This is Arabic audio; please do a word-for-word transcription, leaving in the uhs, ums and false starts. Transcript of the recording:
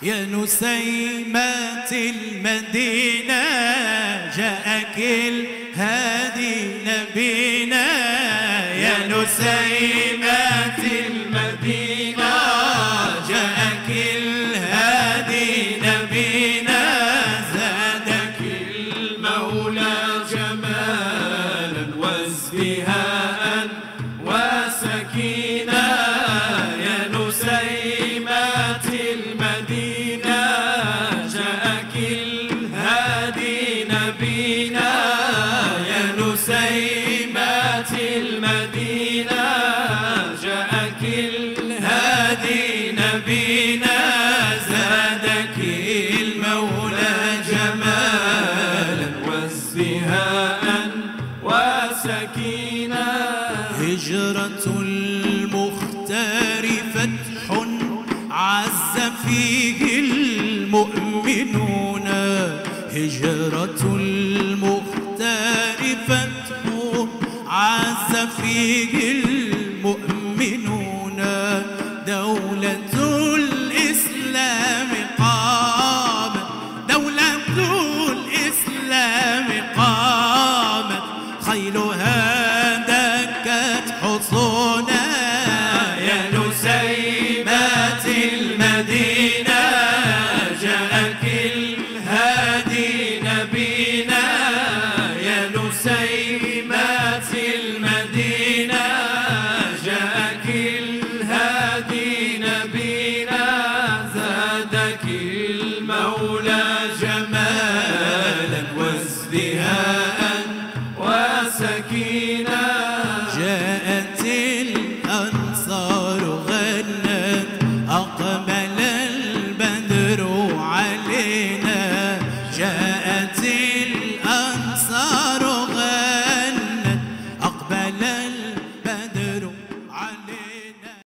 يا نسيمات المدينة جاءك الهادي نبينا. يا نسيمات المدينة جاءك الهادي نبينا. زادك المولى جمالا وازدهاء وسكينة. يا نسيمات المدينة جاءك الهادي نبينا. يا نسيمات المدينة جاءك الهادي نبينا. زادك المولى جمالا وازدهاء وسكينة. هجرة المختار فتح عز فيه المؤمنون. هجرة المختار فتح عز فيه المؤمنون. دولة الإسلام قامت، دولة الإسلام قامت، خيلها دكت حصونا. يا نسيمات المدينة جاءك الهادي نبينا. يا نسيمات المدينة جاءك الهادي نبينا. زادك